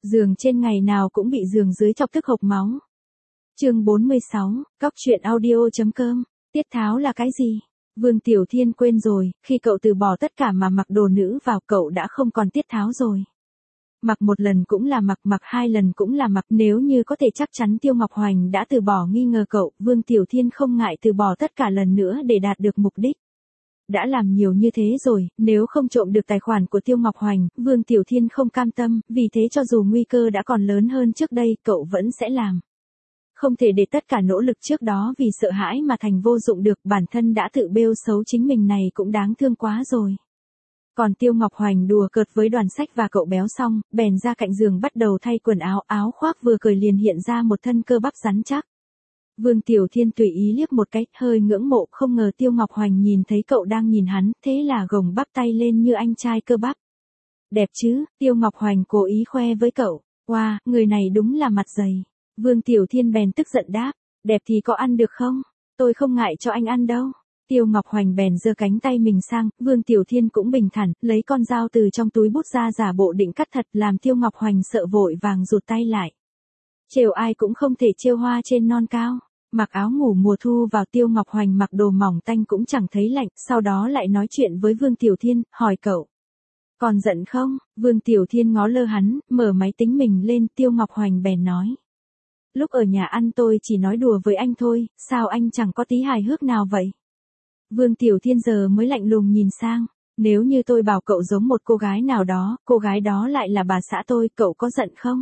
Giường trên ngày nào cũng bị giường dưới chọc tức hộc máu. Chương 46, Cóc truyện audio.com. Tiết tháo là cái gì? Vương Tiểu Thiên quên rồi, khi cậu từ bỏ tất cả mà mặc đồ nữ vào cậu đã không còn tiết tháo rồi. Mặc một lần cũng là mặc, mặc hai lần cũng là mặc, nếu như có thể chắc chắn Tiêu Ngọc Hoành đã từ bỏ nghi ngờ cậu, Vương Tiểu Thiên không ngại từ bỏ tất cả lần nữa để đạt được mục đích. Đã làm nhiều như thế rồi, nếu không trộm được tài khoản của Tiêu Ngọc Hoành, Vương Tiểu Thiên không cam tâm, vì thế cho dù nguy cơ đã còn lớn hơn trước đây, cậu vẫn sẽ làm. Không thể để tất cả nỗ lực trước đó vì sợ hãi mà thành vô dụng được, bản thân đã tự bêu xấu chính mình này cũng đáng thương quá rồi. Còn Tiêu Ngọc Hoành đùa cợt với Đoàn Sách và cậu béo xong, bèn ra cạnh giường bắt đầu thay quần áo, áo khoác vừa cởi liền hiện ra một thân cơ bắp rắn chắc. Vương Tiểu Thiên tùy ý liếc một cái, hơi ngưỡng mộ, không ngờ Tiêu Ngọc Hoành nhìn thấy cậu đang nhìn hắn, thế là gồng bắp tay lên như anh trai cơ bắp. Đẹp chứ, Tiêu Ngọc Hoành cố ý khoe với cậu, wow, người này đúng là mặt dày. Vương Tiểu Thiên bèn tức giận đáp, đẹp thì có ăn được không? Tôi không ngại cho anh ăn đâu. Tiêu Ngọc Hoành bèn giơ cánh tay mình sang, Vương Tiểu Thiên cũng bình thản, lấy con dao từ trong túi bút ra giả bộ định cắt thật, làm Tiêu Ngọc Hoành sợ vội vàng rụt tay lại. Trêu ai cũng không thể trêu hoa trên non cao. Mặc áo ngủ mùa thu vào, Tiêu Ngọc Hoành mặc đồ mỏng tanh cũng chẳng thấy lạnh, sau đó lại nói chuyện với Vương Tiểu Thiên, hỏi cậu. Còn giận không? Vương Tiểu Thiên ngó lơ hắn, mở máy tính mình lên, Tiêu Ngọc Hoành bèn nói. Lúc ở nhà ăn tôi chỉ nói đùa với anh thôi, sao anh chẳng có tí hài hước nào vậy? Vương Tiểu Thiên giờ mới lạnh lùng nhìn sang, nếu như tôi bảo cậu giống một cô gái nào đó, cô gái đó lại là bà xã tôi, cậu có giận không?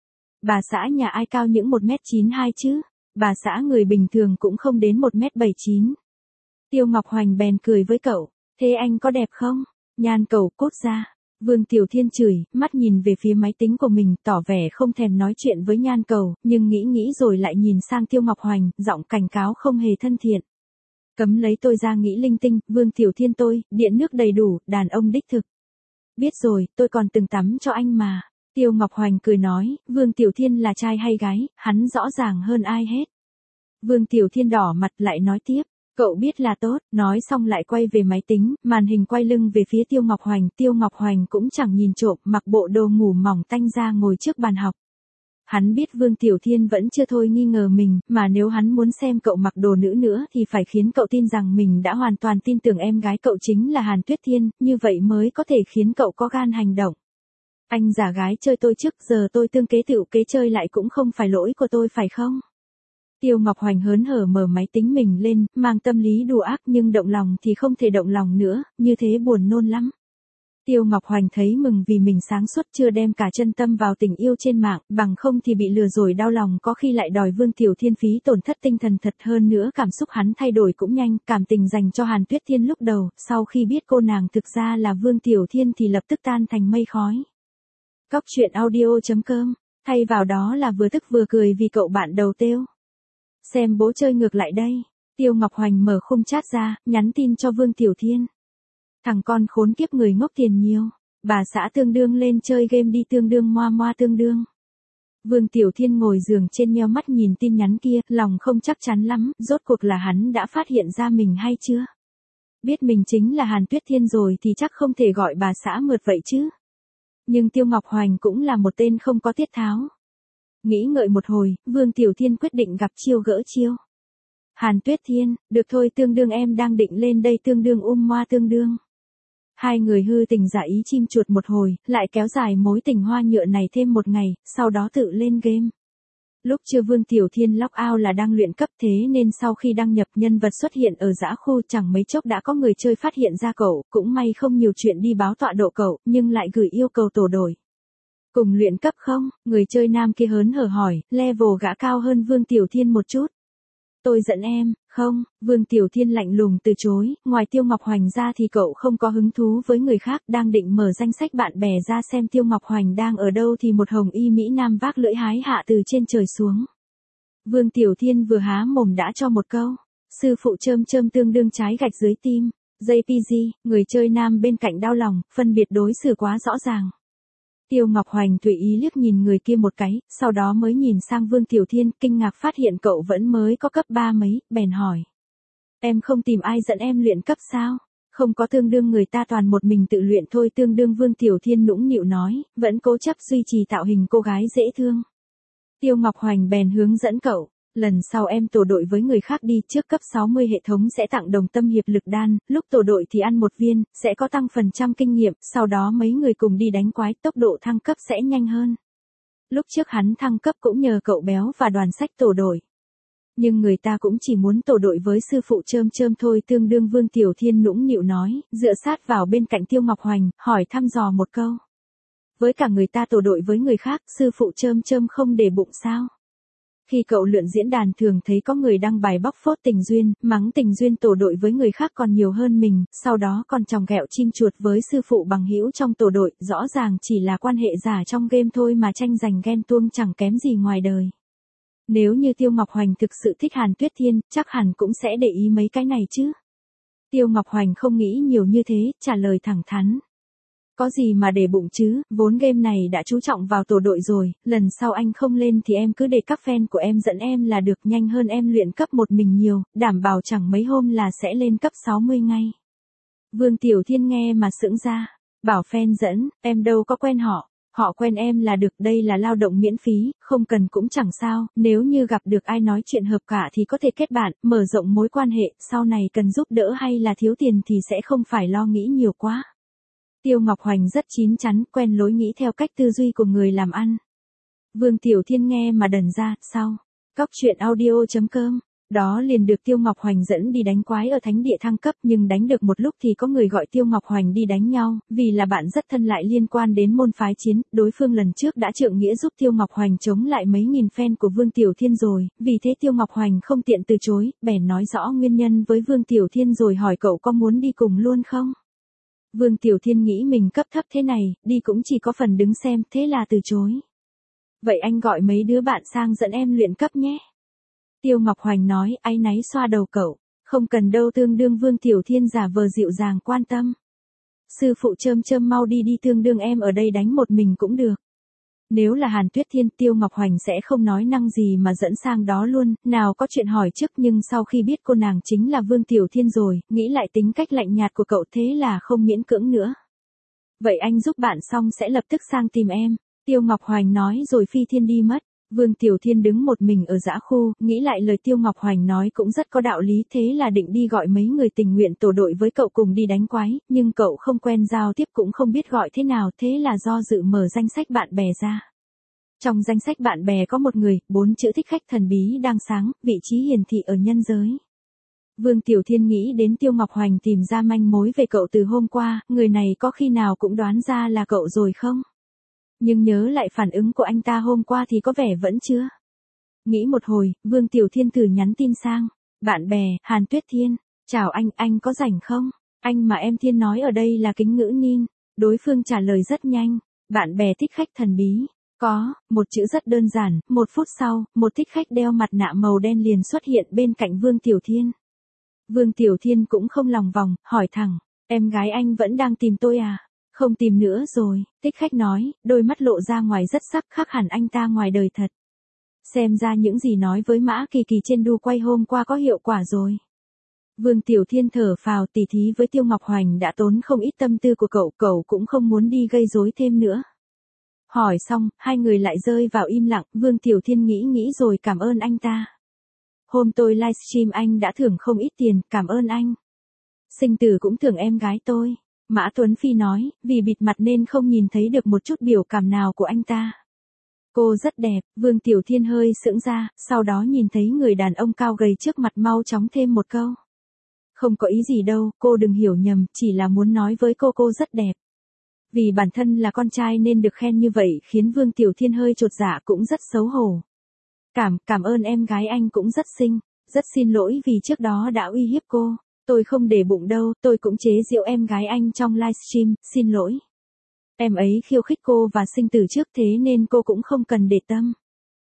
Bà xã nhà ai cao những 1m92 chứ? Bà xã người bình thường cũng không đến 1m79. Tiêu Ngọc Hoành bèn cười với cậu, thế anh có đẹp không? Nhan cậu cốt ra. Vương Tiểu Thiên chửi, mắt nhìn về phía máy tính của mình, tỏ vẻ không thèm nói chuyện với Nhan Cầu, nhưng nghĩ rồi lại nhìn sang Tiêu Ngọc Hoành, giọng cảnh cáo không hề thân thiện. Cấm lấy tôi ra nghĩ linh tinh, Vương Tiểu Thiên tôi, điện nước đầy đủ, đàn ông đích thực. Biết rồi, tôi còn từng tắm cho anh mà. Tiêu Ngọc Hoành cười nói, Vương Tiểu Thiên là trai hay gái, hắn rõ ràng hơn ai hết. Vương Tiểu Thiên đỏ mặt lại nói tiếp, cậu biết là tốt, nói xong lại quay về máy tính, màn hình quay lưng về phía Tiêu Ngọc Hoành cũng chẳng nhìn trộm, mặc bộ đồ ngủ mỏng tanh ra ngồi trước bàn học. Hắn biết Vương Tiểu Thiên vẫn chưa thôi nghi ngờ mình, mà nếu hắn muốn xem cậu mặc đồ nữ nữa thì phải khiến cậu tin rằng mình đã hoàn toàn tin tưởng em gái cậu chính là Hàn Tuyết Thiên, như vậy mới có thể khiến cậu có gan hành động. Anh giả gái chơi tôi trước, giờ tôi tương kế tựu kế chơi lại cũng không phải lỗi của tôi phải không? Tiêu Ngọc Hoành hớn hở mở máy tính mình lên, mang tâm lý đùa ác nhưng động lòng thì không thể động lòng nữa, như thế buồn nôn lắm. Tiêu Ngọc Hoành thấy mừng vì mình sáng suốt chưa đem cả chân tâm vào tình yêu trên mạng, bằng không thì bị lừa rồi đau lòng, có khi lại đòi Vương Tiểu Thiên phí tổn thất tinh thần thật. Hơn nữa cảm xúc hắn thay đổi cũng nhanh, cảm tình dành cho Hàn Tuyết Thiên lúc đầu, sau khi biết cô nàng thực ra là Vương Tiểu Thiên thì lập tức tan thành mây khói. Cóc truyện audio.com, thay vào đó là vừa tức vừa cười vì cậu bạn đầu têu. Xem bố chơi ngược lại đây. Tiêu Ngọc Hoành mở khung chat ra, nhắn tin cho Vương Tiểu Thiên. Thằng con khốn kiếp người ngốc tiền nhiều. Bà xã tương đương lên chơi game đi, tương đương moa tương đương. Vương Tiểu Thiên ngồi giường trên nheo mắt nhìn tin nhắn kia, lòng không chắc chắn lắm, rốt cuộc là hắn đã phát hiện ra mình hay chưa? Biết mình chính là Hàn Tuyết Thiên rồi thì chắc không thể gọi bà xã mượt vậy chứ. Nhưng Tiêu Ngọc Hoành cũng là một tên không có tiết tháo. Nghĩ ngợi một hồi, Vương Tiểu Thiên quyết định gặp chiêu gỡ chiêu. Hàn Tuyết Thiên, được thôi, tương đương em đang định lên đây, tương đương moa tương đương. Hai người hư tình giả ý chim chuột một hồi, lại kéo dài mối tình hoa nhựa này thêm một ngày, sau đó tự lên game. Lúc chưa Vương Tiểu Thiên log out là đang luyện cấp, thế nên sau khi đăng nhập nhân vật xuất hiện ở dã khu chẳng mấy chốc đã có người chơi phát hiện ra cậu, cũng may không nhiều chuyện đi báo tọa độ cậu, nhưng lại gửi yêu cầu tổ đổi. Cùng luyện cấp không? Người chơi nam kia hớn hở hỏi, level gã cao hơn Vương Tiểu Thiên một chút. Tôi dẫn em, không, Vương Tiểu Thiên lạnh lùng từ chối, ngoài Tiêu Ngọc Hoành ra thì cậu không có hứng thú với người khác, đang định mở danh sách bạn bè ra xem Tiêu Ngọc Hoành đang ở đâu thì một hồng y Mỹ Nam vác lưỡi hái hạ từ trên trời xuống. Vương Tiểu Thiên vừa há mồm đã cho một câu, sư phụ chơm tương đương trái gạch dưới tim, JPG, người chơi nam bên cạnh đau lòng, phân biệt đối xử quá rõ ràng. Tiêu Ngọc Hoành tùy ý liếc nhìn người kia một cái, sau đó mới nhìn sang Vương Tiểu Thiên, kinh ngạc phát hiện cậu vẫn mới có cấp 3 mấy, bèn hỏi. Em không tìm ai dẫn em luyện cấp sao? Không có tương đương người ta toàn một mình tự luyện thôi, tương đương Vương Tiểu Thiên nũng nịu nói, vẫn cố chấp duy trì tạo hình cô gái dễ thương. Tiêu Ngọc Hoành bèn hướng dẫn cậu, lần sau em tổ đội với người khác đi, trước cấp 60 hệ thống sẽ tặng đồng tâm hiệp lực đan, lúc tổ đội thì ăn một viên, sẽ có tăng phần trăm kinh nghiệm, sau đó mấy người cùng đi đánh quái, tốc độ thăng cấp sẽ nhanh hơn. Lúc trước hắn thăng cấp cũng nhờ cậu béo và đoàn sách tổ đội. Nhưng người ta cũng chỉ muốn tổ đội với sư phụ Chơm Chơm thôi, tương đương Vương Tiểu Thiên nũng nịu nói, dựa sát vào bên cạnh Tiêu Ngọc Hoành, hỏi thăm dò một câu. Với cả người ta tổ đội với người khác, sư phụ Chơm Chơm không để bụng sao? Khi cậu lượn diễn đàn thường thấy có người đăng bài bóc phốt Tình Duyên, mắng Tình Duyên tổ đội với người khác còn nhiều hơn mình, sau đó còn chòng ghẹo chim chuột với sư phụ bằng hữu trong tổ đội, rõ ràng chỉ là quan hệ giả trong game thôi mà tranh giành ghen tuông chẳng kém gì ngoài đời. Nếu như Tiêu Ngọc Hoành thực sự thích Hàn Tuyết Thiên, chắc hẳn cũng sẽ để ý mấy cái này chứ. Tiêu Ngọc Hoành không nghĩ nhiều như thế, trả lời thẳng thắn. Có gì mà để bụng chứ, vốn game này đã chú trọng vào tổ đội rồi, lần sau anh không lên thì em cứ để các fan của em dẫn em là được, nhanh hơn em luyện cấp một mình nhiều, đảm bảo chẳng mấy hôm là sẽ lên cấp 60 ngay. Vương Tiểu Thiên nghe mà sững ra, bảo fan dẫn, em đâu có quen họ. Họ quen em là được, đây là lao động miễn phí, không cần cũng chẳng sao, nếu như gặp được ai nói chuyện hợp cả thì có thể kết bạn, mở rộng mối quan hệ, sau này cần giúp đỡ hay là thiếu tiền thì sẽ không phải lo nghĩ nhiều quá. Tiêu Ngọc Hoành rất chín chắn, quen lối nghĩ theo cách tư duy của người làm ăn. Vương Tiểu Thiên nghe mà đần ra, sau. Cóc truyện audio.com, đó liền được Tiêu Ngọc Hoành dẫn đi đánh quái ở thánh địa thăng cấp, nhưng đánh được một lúc thì có người gọi Tiêu Ngọc Hoành đi đánh nhau, vì là bạn rất thân lại liên quan đến môn phái chiến, đối phương lần trước đã trượng nghĩa giúp Tiêu Ngọc Hoành chống lại mấy nghìn fan của Vương Tiểu Thiên rồi, vì thế Tiêu Ngọc Hoành không tiện từ chối, bèn nói rõ nguyên nhân với Vương Tiểu Thiên rồi hỏi cậu có muốn đi cùng luôn không? Vương Tiểu Thiên nghĩ mình cấp thấp thế này, đi cũng chỉ có phần đứng xem, thế là từ chối. Vậy anh gọi mấy đứa bạn sang dẫn em luyện cấp nhé. Tiêu Ngọc Hoành nói, áy náy xoa đầu cậu, không cần đâu, tương đương Vương Tiểu Thiên giả vờ dịu dàng quan tâm. Sư phụ Chơm Chơm mau đi đi, tương đương em ở đây đánh một mình cũng được. Nếu là Hàn Tuyết Thiên, Tiêu Ngọc Hoành sẽ không nói năng gì mà dẫn sang đó luôn, nào có chuyện hỏi trước, nhưng sau khi biết cô nàng chính là Vương Tiểu Thiên rồi, nghĩ lại tính cách lạnh nhạt của cậu, thế là không miễn cưỡng nữa. Vậy anh giúp bạn xong sẽ lập tức sang tìm em, Tiêu Ngọc Hoành nói rồi phi thiên đi mất. Vương Tiểu Thiên đứng một mình ở dã khu, nghĩ lại lời Tiêu Ngọc Hoành nói cũng rất có đạo lý, thế là định đi gọi mấy người tình nguyện tổ đội với cậu cùng đi đánh quái, nhưng cậu không quen giao tiếp cũng không biết gọi thế nào, thế là do dự mở danh sách bạn bè ra. Trong danh sách bạn bè có một người, 4 chữ thích khách thần bí đang sáng, vị trí hiển thị ở nhân giới. Vương Tiểu Thiên nghĩ đến Tiêu Ngọc Hoành tìm ra manh mối về cậu từ hôm qua, người này có khi nào cũng đoán ra là cậu rồi không? Nhưng nhớ lại phản ứng của anh ta hôm qua thì có vẻ vẫn chưa. Nghĩ một hồi, Vương Tiểu Thiên thử nhắn tin sang. Bạn bè, Hàn Tuyết Thiên. Chào anh có rảnh không? Anh mà em Thiên nói ở đây là Kính Ngữ Nin. Đối phương trả lời rất nhanh. Bạn bè thích khách thần bí. Có, một chữ rất đơn giản, 1 phút sau, một thích khách đeo mặt nạ màu đen liền xuất hiện bên cạnh Vương Tiểu Thiên. Vương Tiểu Thiên cũng không lòng vòng, hỏi thẳng. Em gái anh vẫn đang tìm tôi à? Không tìm nữa rồi, thích khách nói, đôi mắt lộ ra ngoài rất sắc, khác hẳn anh ta ngoài đời thật. Xem ra những gì nói với Mã Kỳ Kỳ trên đu quay hôm qua có hiệu quả rồi. Vương Tiểu Thiên thở phào, tỉ thí với Tiêu Ngọc Hoành đã tốn không ít tâm tư của cậu cũng không muốn đi gây rối thêm nữa. Hỏi xong, hai người lại rơi vào im lặng, Vương Tiểu Thiên nghĩ rồi cảm ơn anh ta. Hôm tôi livestream anh đã thưởng không ít tiền, cảm ơn anh. Sinh tử cũng thưởng em gái tôi. Mã Tuấn Phi nói, vì bịt mặt nên không nhìn thấy được một chút biểu cảm nào của anh ta. Cô rất đẹp, Vương Tiểu Thiên hơi sững ra, sau đó nhìn thấy người đàn ông cao gầy trước mặt mau chóng thêm một câu. Không có ý gì đâu, cô đừng hiểu nhầm, chỉ là muốn nói với cô rất đẹp. Vì bản thân là con trai nên được khen như vậy khiến Vương Tiểu Thiên hơi chột dạ cũng rất xấu hổ. Cảm ơn em gái anh cũng rất xinh, rất xin lỗi vì trước đó đã uy hiếp cô. Tôi không để bụng đâu, tôi cũng chế giễu em gái anh trong livestream, xin lỗi. Em ấy khiêu khích cô và sinh tử trước thế nên cô cũng không cần để tâm.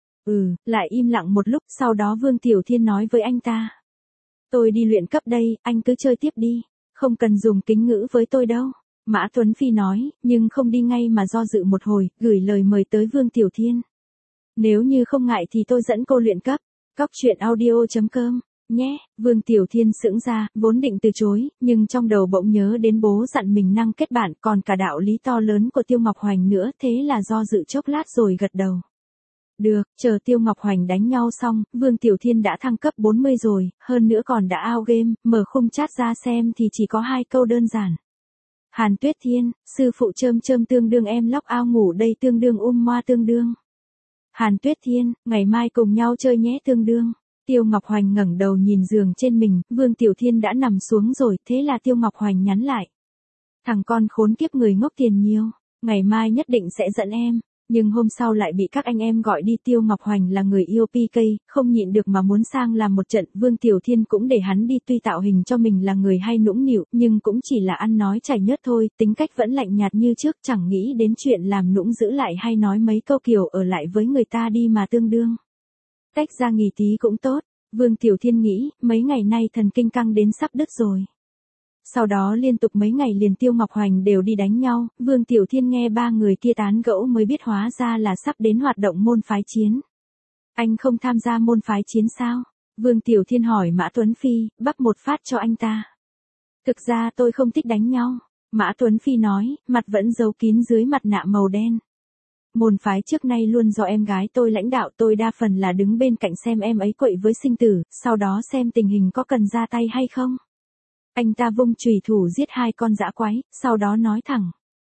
Lại im lặng một lúc, sau đó Vương Tiểu Thiên nói với anh ta. Tôi đi luyện cấp đây, anh cứ chơi tiếp đi, không cần dùng kính ngữ với tôi đâu. Mã Tuấn Phi nói, nhưng không đi ngay mà do dự một hồi, gửi lời mời tới Vương Tiểu Thiên. Nếu như không ngại thì tôi dẫn cô luyện cấp. Cóc truyện audio.com Nhé, Vương Tiểu Thiên sững ra, vốn định từ chối, nhưng trong đầu bỗng nhớ đến bố dặn mình năng kết bạn còn cả đạo lý to lớn của Tiêu Ngọc Hoành nữa, thế là do dự chốc lát rồi gật đầu. Được, chờ Tiêu Ngọc Hoành đánh nhau xong, Vương Tiểu Thiên đã thăng cấp 40 rồi, hơn nữa còn đã out game, mở khung chat ra xem thì chỉ có 2 câu đơn giản. Hàn Tuyết Thiên, sư phụ chơm chơm tương đương em lóc ao ngủ đây tương đương moa tương đương. Hàn Tuyết Thiên, ngày mai cùng nhau chơi nhé tương đương. Tiêu Ngọc Hoành ngẩng đầu nhìn giường trên mình, Vương Tiểu Thiên đã nằm xuống rồi, thế là Tiêu Ngọc Hoành nhắn lại. Thằng con khốn kiếp người ngốc tiền nhiều, ngày mai nhất định sẽ dẫn em. Nhưng hôm sau lại bị các anh em gọi đi. Tiêu Ngọc Hoành là người yêu PK, không nhịn được mà muốn sang làm một trận. Vương Tiểu Thiên cũng để hắn đi, tuy tạo hình cho mình là người hay nũng nịu, nhưng cũng chỉ là ăn nói chảy nhớt thôi, tính cách vẫn lạnh nhạt như trước, chẳng nghĩ đến chuyện làm nũng giữ lại hay nói mấy câu kiểu ở lại với người ta đi mà tương đương. Tách ra nghỉ tí cũng tốt, Vương Tiểu Thiên nghĩ, mấy ngày nay thần kinh căng đến sắp đứt rồi. Sau đó liên tục mấy ngày liền Tiêu Ngọc Hoành đều đi đánh nhau, Vương Tiểu Thiên nghe ba người kia tán gẫu mới biết hóa ra là sắp đến hoạt động môn phái chiến. Anh không tham gia môn phái chiến sao? Vương Tiểu Thiên hỏi Mã Tuấn Phi, bắp một phát cho anh ta. Thực ra tôi không thích đánh nhau, Mã Tuấn Phi nói, mặt vẫn giấu kín dưới mặt nạ màu đen. Môn phái trước nay luôn do em gái tôi lãnh đạo, tôi đa phần là đứng bên cạnh xem em ấy quậy với sinh tử, sau đó xem tình hình có cần ra tay hay không. Anh ta vung chùy thủ giết 2 con dã quái, sau đó nói thẳng.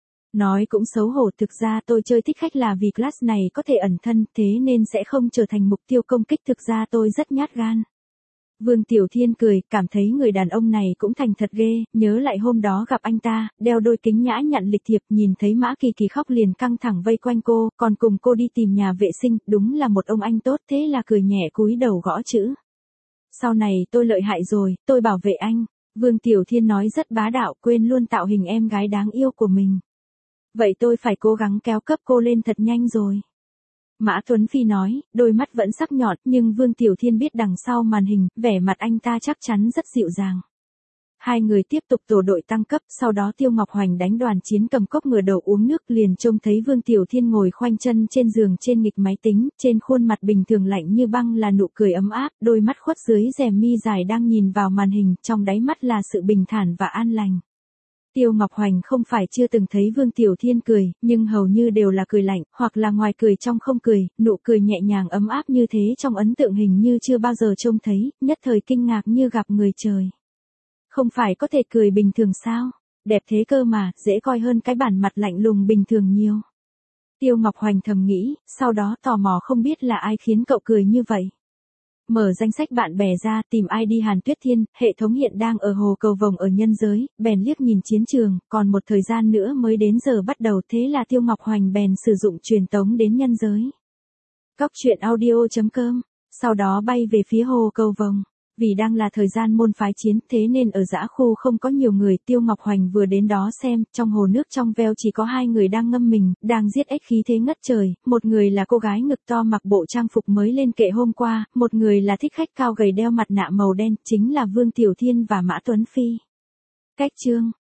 Nói cũng xấu hổ, thực ra tôi chơi thích khách là vì class này có thể ẩn thân, thế nên sẽ không trở thành mục tiêu công kích, thực ra tôi rất nhát gan. Vương Tiểu Thiên cười, cảm thấy người đàn ông này cũng thành thật ghê, nhớ lại hôm đó gặp anh ta, đeo đôi kính nhã nhặn lịch thiệp, nhìn thấy Mã Kỳ Kỳ khóc liền căng thẳng vây quanh cô, còn cùng cô đi tìm nhà vệ sinh, đúng là một ông anh tốt, thế là cười nhẹ cúi đầu gõ chữ. Sau này tôi lợi hại rồi, tôi bảo vệ anh. Vương Tiểu Thiên nói rất bá đạo, quên luôn tạo hình em gái đáng yêu của mình. Vậy tôi phải cố gắng kéo cấp cô lên thật nhanh rồi. Mã Tuấn Phi nói, đôi mắt vẫn sắc nhọn, nhưng Vương Tiểu Thiên biết đằng sau màn hình, vẻ mặt anh ta chắc chắn rất dịu dàng. Hai người tiếp tục tổ đội tăng cấp, sau đó Tiêu Ngọc Hoành đánh đoàn chiến cầm cốc ngửa đầu uống nước, liền trông thấy Vương Tiểu Thiên ngồi khoanh chân trên giường trên nghịch máy tính, trên khuôn mặt bình thường lạnh như băng là nụ cười ấm áp, đôi mắt khuất dưới rèm mi dài đang nhìn vào màn hình, trong đáy mắt là sự bình thản và an lành. Tiêu Ngọc Hoành không phải chưa từng thấy Vương Tiểu Thiên cười, nhưng hầu như đều là cười lạnh, hoặc là ngoài cười trong không cười, nụ cười nhẹ nhàng ấm áp như thế trong ấn tượng hình như chưa bao giờ trông thấy, nhất thời kinh ngạc như gặp người trời. Không phải có thể cười bình thường sao? Đẹp thế cơ mà, dễ coi hơn cái bản mặt lạnh lùng bình thường nhiều. Tiêu Ngọc Hoành thầm nghĩ, sau đó tò mò không biết là ai khiến cậu cười như vậy. Mở danh sách bạn bè ra, tìm ID Hàn Tuyết Thiên, hệ thống hiện đang ở hồ cầu vồng ở nhân giới, bèn liếc nhìn chiến trường, còn một thời gian nữa mới đến giờ bắt đầu, thế là Tiêu Ngọc Hoành bèn sử dụng truyền tống đến nhân giới. Cóc truyện audio.com, sau đó bay về phía hồ cầu vồng. Vì đang là thời gian môn phái chiến, thế nên ở dã khu không có nhiều người. Tiêu Ngọc Hoành vừa đến đó xem, trong hồ nước trong veo chỉ có 2 người đang ngâm mình, đang giết ếch khí thế ngất trời, một người là cô gái ngực to mặc bộ trang phục mới lên kệ hôm qua, một người là thích khách cao gầy đeo mặt nạ màu đen, chính là Vương Tiểu Thiên và Mã Tuấn Phi. Cách chương